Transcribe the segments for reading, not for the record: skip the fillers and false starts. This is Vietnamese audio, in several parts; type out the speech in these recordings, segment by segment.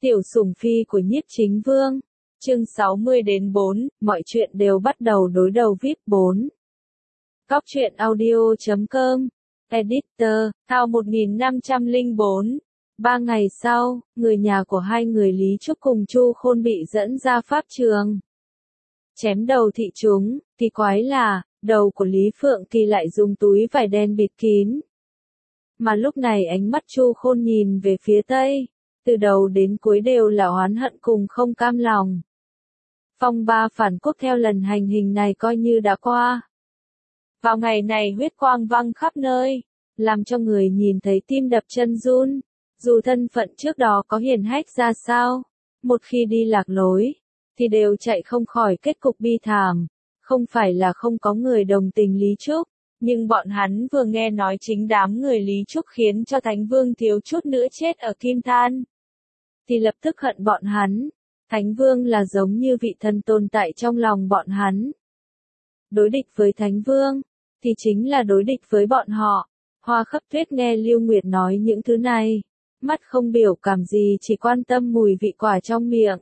Tiểu sủng phi của Nhiếp Chính Vương. Chương 60-4, mọi chuyện đều bắt đầu đối đầu VIP 4. Góc truyện audio.com. Editor, Thao 1504. 3 ngày sau, người nhà của hai người Lý Trúc cùng Chu Khôn bị dẫn ra pháp trường. Chém đầu thị chúng, thì quái là, đầu của Lý Phượng Kỳ lại dùng túi vải đen bịt kín. Mà lúc này ánh mắt Chu Khôn nhìn về phía Tây, từ đầu đến cuối đều là oán hận cùng không cam lòng. Phong ba phản quốc theo lần hành hình này coi như đã qua. Vào ngày này huyết quang văng khắp nơi, làm cho người nhìn thấy tim đập chân run. Dù thân phận trước đó có hiển hách ra sao, một khi đi lạc lối, thì đều chạy không khỏi kết cục bi thảm. Không phải là không có người đồng tình Lý Trúc, nhưng bọn hắn vừa nghe nói chính đám người Lý Trúc khiến cho Thánh Vương thiếu chút nữa chết ở Kim Than, thì lập tức hận bọn hắn. Thánh Vương là giống như vị thần tồn tại trong lòng bọn hắn. Đối địch với Thánh Vương, thì chính là đối địch với bọn họ. Hoa Khắp Tuyết nghe Lưu Nguyệt nói những thứ này, mắt không biểu cảm gì, chỉ quan tâm mùi vị quả trong miệng.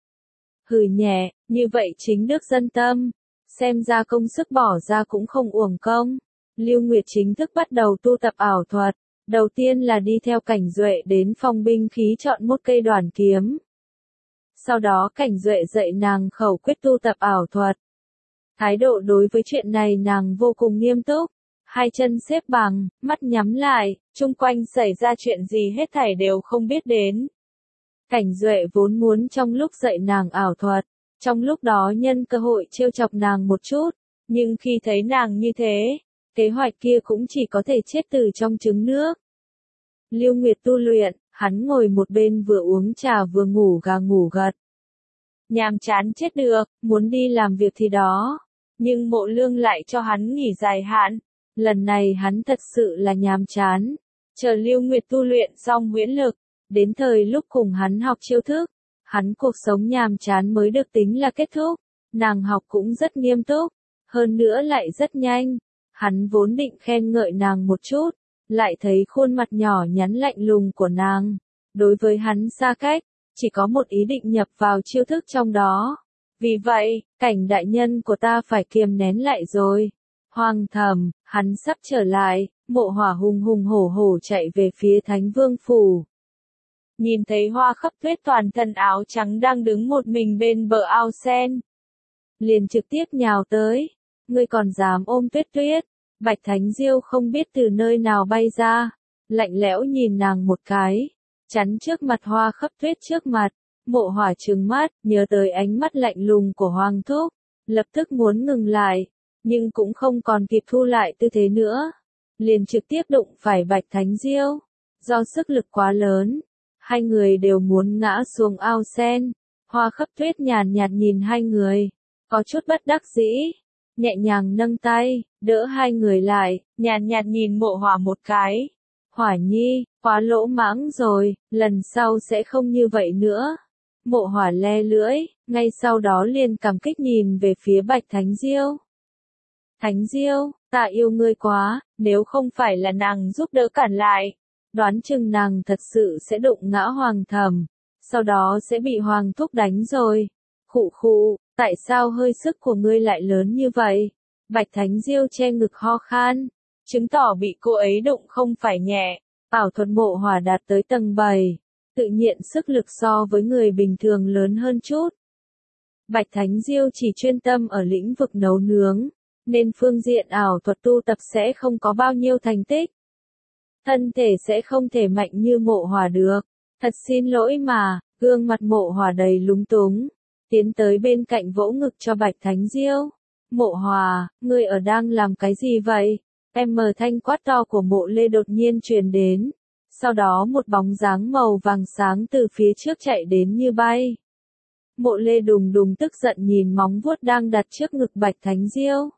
Hừ nhẹ, như vậy chính đức dân tâm, xem ra công sức bỏ ra cũng không uổng công. Lưu Nguyệt chính thức bắt đầu tu tập ảo thuật, đầu tiên là đi theo Cảnh Duệ đến phòng binh khí chọn một cây đoản kiếm. Sau đó Cảnh Duệ dạy nàng khẩu quyết tu tập ảo thuật. Thái độ đối với chuyện này nàng vô cùng nghiêm túc, hai chân xếp bằng, mắt nhắm lại, chung quanh xảy ra chuyện gì hết thảy đều không biết đến. Cảnh Duệ vốn muốn trong lúc dạy nàng ảo thuật, trong lúc đó nhân cơ hội trêu chọc nàng một chút, nhưng khi thấy nàng như thế, kế hoạch kia cũng chỉ có thể chết từ trong trứng nước. Lưu Nguyệt tu luyện, hắn ngồi một bên vừa uống trà vừa ngủ gà ngủ gật. Nhàm chán chết được, muốn đi làm việc thì đó, nhưng Mộ Lương lại cho hắn nghỉ dài hạn. Lần này hắn thật sự là nhàm chán. Chờ Lưu Nguyệt tu luyện xong huyễn lực, đến thời lúc cùng hắn học chiêu thức, hắn cuộc sống nhàm chán mới được tính là kết thúc. Nàng học cũng rất nghiêm túc, hơn nữa lại rất nhanh. Hắn vốn định khen ngợi nàng một chút, lại thấy khuôn mặt nhỏ nhắn lạnh lùng của nàng. Đối với hắn xa cách, chỉ có một ý định nhập vào chiêu thức trong đó. Vì vậy, Cảnh đại nhân của ta phải kiềm nén lại rồi. Hoàng thầm, hắn sắp trở lại, Mộ Hỏa hùng hùng hổ hổ chạy về phía Thánh Vương phủ. Nhìn thấy Hoa Khắp Tuyết toàn thân áo trắng đang đứng một mình bên bờ ao sen, liền trực tiếp nhào tới. Ngươi còn dám ôm Tuyết Tuyết? Bạch Thánh Diêu không biết từ nơi nào bay ra, lạnh lẽo nhìn nàng một cái, chắn trước mặt Hoa Khắp Tuyết trước mặt. Mộ Hỏa trừng mắt, nhớ tới ánh mắt lạnh lùng của Hoàng thúc, lập tức muốn ngừng lại, nhưng cũng không còn kịp thu lại tư thế nữa, liền trực tiếp đụng phải Bạch Thánh Diêu. Do sức lực quá lớn, hai người đều muốn ngã xuống ao sen. Hoa Khắp Tuyết nhàn nhạt nhìn hai người, có chút bất đắc dĩ, nhẹ nhàng nâng tay, đỡ hai người lại, nhàn nhạt nhìn Mộ Hỏa một cái. Hỏa nhi, quá lỗ mãng rồi, lần sau sẽ không như vậy nữa. Mộ Hỏa le lưỡi, ngay sau đó liền cảm kích nhìn về phía Bạch Thánh Diêu. Thánh Diêu, ta yêu ngươi quá, nếu không phải là nàng giúp đỡ cản lại, đoán chừng nàng thật sự sẽ đụng ngã Hoàng thầm, sau đó sẽ bị Hoàng thúc đánh rồi. Khụ khụ, tại sao hơi sức của ngươi lại lớn như vậy? Bạch Thánh Diêu che ngực ho khan, chứng tỏ bị cô ấy đụng không phải nhẹ. Ảo thuật Mộ Hỏa đạt tới tầng 7, tự nhiên sức lực so với người bình thường lớn hơn chút. Bạch Thánh Diêu chỉ chuyên tâm ở lĩnh vực nấu nướng, nên phương diện ảo thuật tu tập sẽ không có bao nhiêu thành tích. Thân thể sẽ không thể mạnh như Mộ Hỏa được. Thật xin lỗi mà, gương mặt Mộ Hỏa đầy lúng túng, tiến tới bên cạnh vỗ ngực cho Bạch Thánh Diêu. Mộ Hỏa, ngươi ở đang làm cái gì vậy? Thanh quát to của Mộ Lê đột nhiên truyền đến. Sau đó một bóng dáng màu vàng sáng từ phía trước chạy đến như bay. Mộ Lê đùng đùng tức giận nhìn móng vuốt đang đặt trước ngực Bạch Thánh Diêu.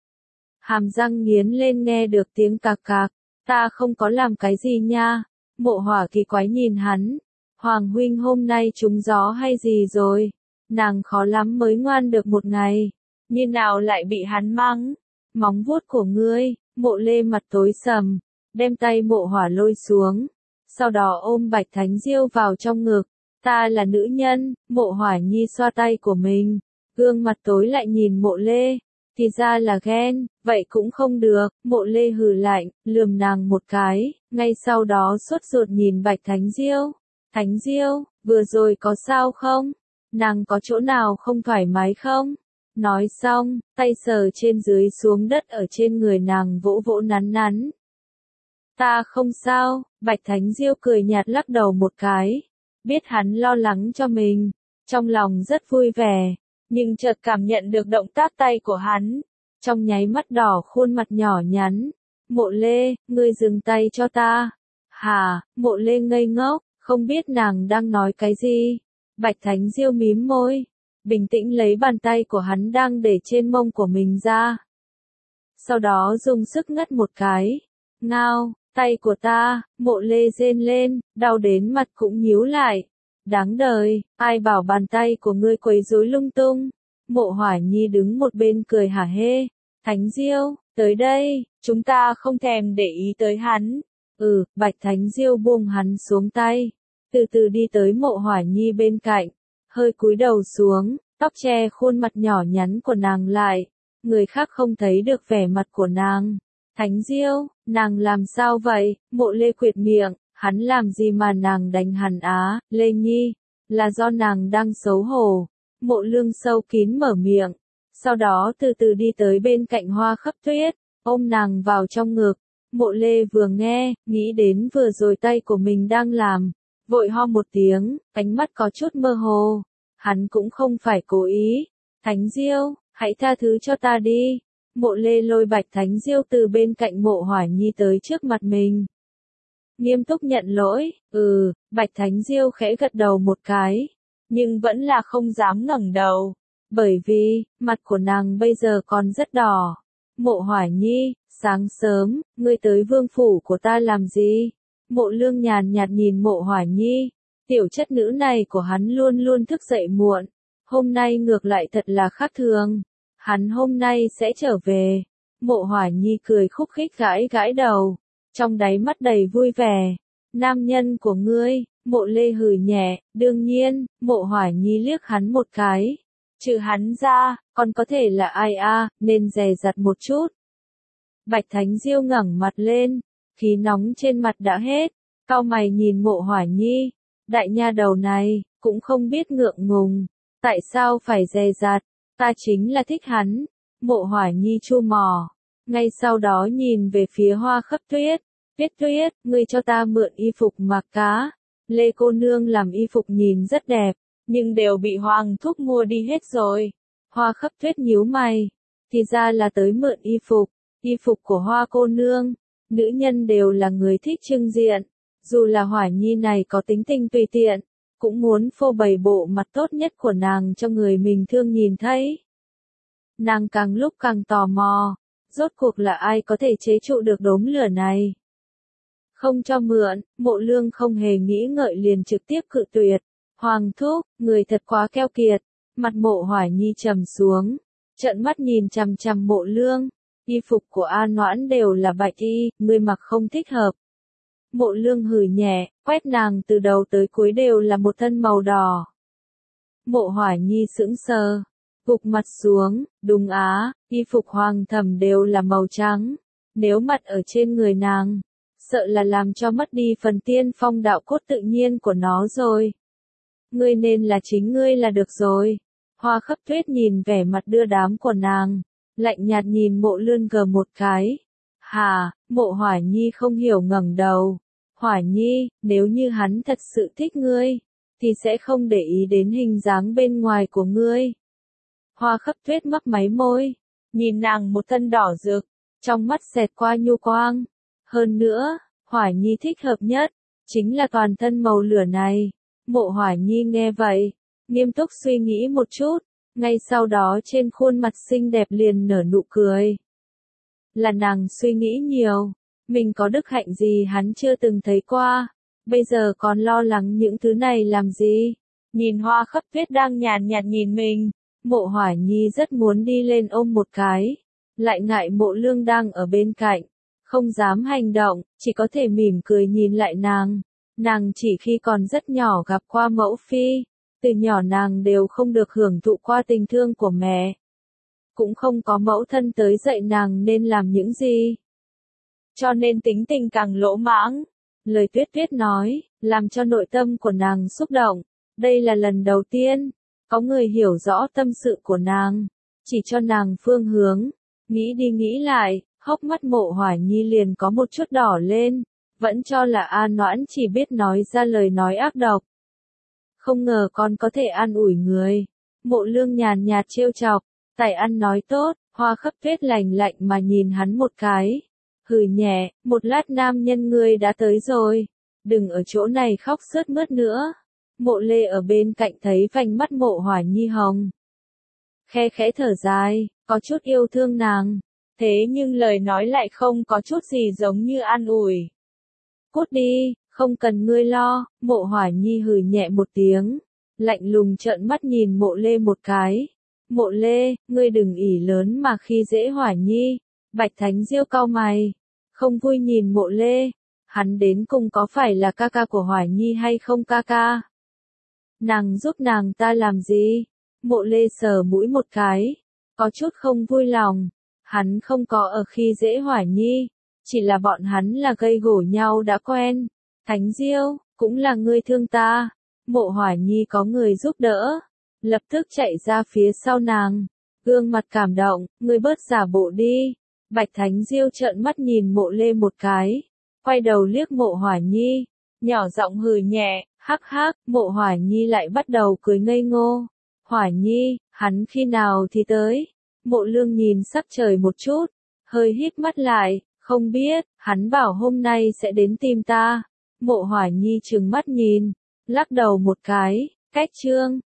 Hàm răng nghiến lên nghe được tiếng cạc cạc, ta không có làm cái gì nha. Mộ Hỏa kỳ quái nhìn hắn, Hoàng huynh hôm nay trúng gió hay gì rồi? Nàng khó lắm mới ngoan được một ngày, như nào lại bị hắn mắng? Móng vuốt của ngươi. Mộ Lê mặt tối sầm, đem tay Mộ Hỏa lôi xuống, sau đó ôm Bạch Thánh Diêu vào trong ngực. Ta là nữ nhân, Mộ Hỏa Nhi xoa tay của mình, gương mặt tối lại nhìn Mộ Lê, thì ra là ghen, vậy cũng không được, Mộ Lê hừ lạnh, lườm nàng một cái, ngay sau đó sốt ruột nhìn Bạch Thánh Diêu. Thánh Diêu, vừa rồi có sao không? Nàng có chỗ nào không thoải mái không? Nói xong, tay sờ trên dưới xuống đất ở trên người nàng vỗ vỗ nắn nắn. Ta không sao, Bạch Thánh Diêu cười nhạt lắc đầu một cái. Biết hắn lo lắng cho mình, trong lòng rất vui vẻ, nhưng chợt cảm nhận được động tác tay của hắn. Trong nháy mắt đỏ khuôn mặt nhỏ nhắn. Mộ Lê, ngươi dừng tay cho ta. Hả, Mộ Lê ngây ngốc, không biết nàng đang nói cái gì. Bạch Thánh Diêu mím môi, bình tĩnh lấy bàn tay của hắn đang để trên mông của mình ra. Sau đó dùng sức ngắt một cái. Ngao, tay của ta, Mộ Lê rên lên, đau đến mặt cũng nhíu lại. Đáng đời, ai bảo bàn tay của ngươi quấy rối lung tung. Mộ Hỏa Nhi đứng một bên cười hả hê. Thánh Diêu, tới đây, chúng ta không thèm để ý tới hắn. Bạch Thánh Diêu buông hắn xuống tay, từ từ đi tới Mộ Hỏa Nhi bên cạnh, hơi cúi đầu xuống, tóc che khuôn mặt nhỏ nhắn của nàng lại, người khác không thấy được vẻ mặt của nàng. Thánh Diêu, nàng làm sao vậy? Mộ Lê quệt miệng, hắn làm gì mà nàng đánh hắn á? Lê Nhi, là do nàng đang xấu hổ. Mộ Lương sâu kín mở miệng, sau đó từ từ đi tới bên cạnh Hoa Khắp Tuyết, ôm nàng vào trong ngực. Mộ Lê vừa nghe, nghĩ đến vừa rồi tay của mình đang làm, vội ho một tiếng, ánh mắt có chút mơ hồ. Hắn cũng không phải cố ý. Thánh Diêu, hãy tha thứ cho ta đi. Mộ Lê lôi Bạch Thánh Diêu từ bên cạnh Mộ Hỏa Nhi tới trước mặt mình. Nghiêm túc nhận lỗi, Bạch Thánh Diêu khẽ gật đầu một cái, nhưng vẫn là không dám ngẩng đầu, bởi vì, mặt của nàng bây giờ còn rất đỏ. Mộ Hỏa Nhi, sáng sớm, ngươi tới vương phủ của ta làm gì? Mộ Lương nhàn nhạt nhìn Mộ Hỏa Nhi, tiểu chất nữ này của hắn luôn luôn thức dậy muộn, hôm nay ngược lại thật là khác thường, hắn hôm nay sẽ trở về. Mộ Hỏa Nhi cười khúc khích gãi gãi đầu, trong đáy mắt đầy vui vẻ. Nam nhân của ngươi, Mộ Lê hừ nhẹ, đương nhiên, Mộ Hỏa Nhi liếc hắn một cái. Trừ hắn ra, còn có thể là ai a, nên dè dặt một chút. Bạch Thánh Diêu ngẩng mặt lên, khí nóng trên mặt đã hết, cau mày nhìn Mộ Hỏa Nhi, đại nha đầu này, cũng không biết ngượng ngùng, tại sao phải dè dặt, ta chính là thích hắn. Mộ Hỏa Nhi chu mỏ, ngay sau đó nhìn về phía Hoa Khắp Tuyết, Tuyết Tuyết, ngươi cho ta mượn y phục mặc cá. Lê cô nương làm y phục nhìn rất đẹp, nhưng đều bị Hoàng thúc mua đi hết rồi. Hoa Khắp Tuyết nhíu mày, thì ra là tới mượn y phục của Hoa cô nương. Nữ nhân đều là người thích trưng diện, dù là Hỏa Nhi này có tính tình tùy tiện, cũng muốn phô bày bộ mặt tốt nhất của nàng cho người mình thương nhìn thấy. Nàng càng lúc càng tò mò, rốt cuộc là ai có thể chế trụ được đốm lửa này. Không cho mượn, Mộ Lương không hề nghĩ ngợi liền trực tiếp cự tuyệt. Hoàng thúc, người thật quá keo kiệt. Mặt Mộ Hỏa Nhi trầm xuống, trợn mắt nhìn chằm chằm Mộ Lương. Y phục của A Noãn đều là bạch y, ngươi mặc không thích hợp. Mộ Lương hừ nhẹ, quét nàng từ đầu tới cuối đều là một thân màu đỏ. Mộ Hỏa Nhi sững sờ, gục mặt xuống, đúng á, y phục hoàng thẩm đều là màu trắng. Nếu mặt ở trên người nàng, sợ là làm cho mất đi phần tiên phong đạo cốt tự nhiên của nó rồi. Ngươi nên là chính ngươi là được rồi. Hoa Khắp Tuyết nhìn vẻ mặt đưa đám của nàng, lạnh nhạt nhìn Mộ Lương gờ một cái. Hà, Mộ Hỏa Nhi không hiểu ngẩng đầu. Hỏa Nhi, nếu như hắn thật sự thích ngươi, thì sẽ không để ý đến hình dáng bên ngoài của ngươi. Hoa Khắp Tuyết mấp máy môi, nhìn nàng một thân đỏ rực, trong mắt xẹt qua nhu quang. Hơn nữa, Hỏa Nhi thích hợp nhất, chính là toàn thân màu lửa này. Mộ Hỏa Nhi nghe vậy, nghiêm túc suy nghĩ một chút, ngay sau đó trên khuôn mặt xinh đẹp liền nở nụ cười. Là nàng suy nghĩ nhiều, mình có đức hạnh gì hắn chưa từng thấy qua, bây giờ còn lo lắng những thứ này làm gì. Nhìn Hoa Khắp Tuyết đang nhàn nhạt nhìn mình, Mộ Hỏa Nhi rất muốn đi lên ôm một cái, lại ngại Mộ Lương đang ở bên cạnh, không dám hành động, chỉ có thể mỉm cười nhìn lại nàng. Nàng chỉ khi còn rất nhỏ gặp qua mẫu phi, từ nhỏ nàng đều không được hưởng thụ qua tình thương của mẹ. Cũng không có mẫu thân tới dạy nàng nên làm những gì. Cho nên tính tình càng lỗ mãng. Lời Tuyết Tuyết nói, làm cho nội tâm của nàng xúc động. Đây là lần đầu tiên, có người hiểu rõ tâm sự của nàng, chỉ cho nàng phương hướng. Nghĩ đi nghĩ lại, hốc mắt Mộ Hỏa Nhi liền có một chút đỏ lên, vẫn cho là A Noãn chỉ biết nói ra lời nói ác độc. Không ngờ con có thể an ủi người. Mộ Lương nhàn nhạt trêu chọc, tài ăn nói tốt, Hoa Khắp Tuyết lạnh lạnh mà nhìn hắn một cái. Hừ nhẹ, một lát nam nhân ngươi đã tới rồi, đừng ở chỗ này khóc sướt mướt nữa. Mộ Lê ở bên cạnh thấy vành mắt Mộ Hỏa Nhi hồng. Khe khẽ thở dài, có chút yêu thương nàng, thế nhưng lời nói lại không có chút gì giống như an ủi. Cút đi, không cần ngươi lo. Mộ Hỏa Nhi hừ nhẹ một tiếng, lạnh lùng trợn mắt nhìn Mộ Lê một cái. Mộ Lê, ngươi đừng ỷ lớn mà khi dễ Hỏa Nhi. Bạch Thánh Diêu cau mày, không vui nhìn Mộ Lê, hắn đến cùng có phải là ca ca của Hỏa Nhi hay không ca ca? Nàng giúp nàng ta làm gì? Mộ Lê sờ mũi một cái, có chút không vui lòng, hắn không có ở khi dễ Hỏa Nhi, chỉ là bọn hắn là gây gổ nhau đã quen. Thánh Diêu, cũng là ngươi thương ta. Mộ Hỏa Nhi có người giúp đỡ, lập tức chạy ra phía sau nàng, gương mặt cảm động, ngươi bớt giả bộ đi. Bạch Thánh Diêu trợn mắt nhìn Mộ Lê một cái, quay đầu liếc Mộ Hỏa Nhi, nhỏ giọng hừ nhẹ, hắc hắc. Mộ Hỏa Nhi lại bắt đầu cười ngây ngô. Hỏa Nhi, hắn khi nào thì tới? Mộ Lương nhìn sắc trời một chút, hơi híp mắt lại, không biết, hắn bảo hôm nay sẽ đến tìm ta. Mộ Hỏa Nhi trừng mắt nhìn, lắc đầu một cái, cách chương.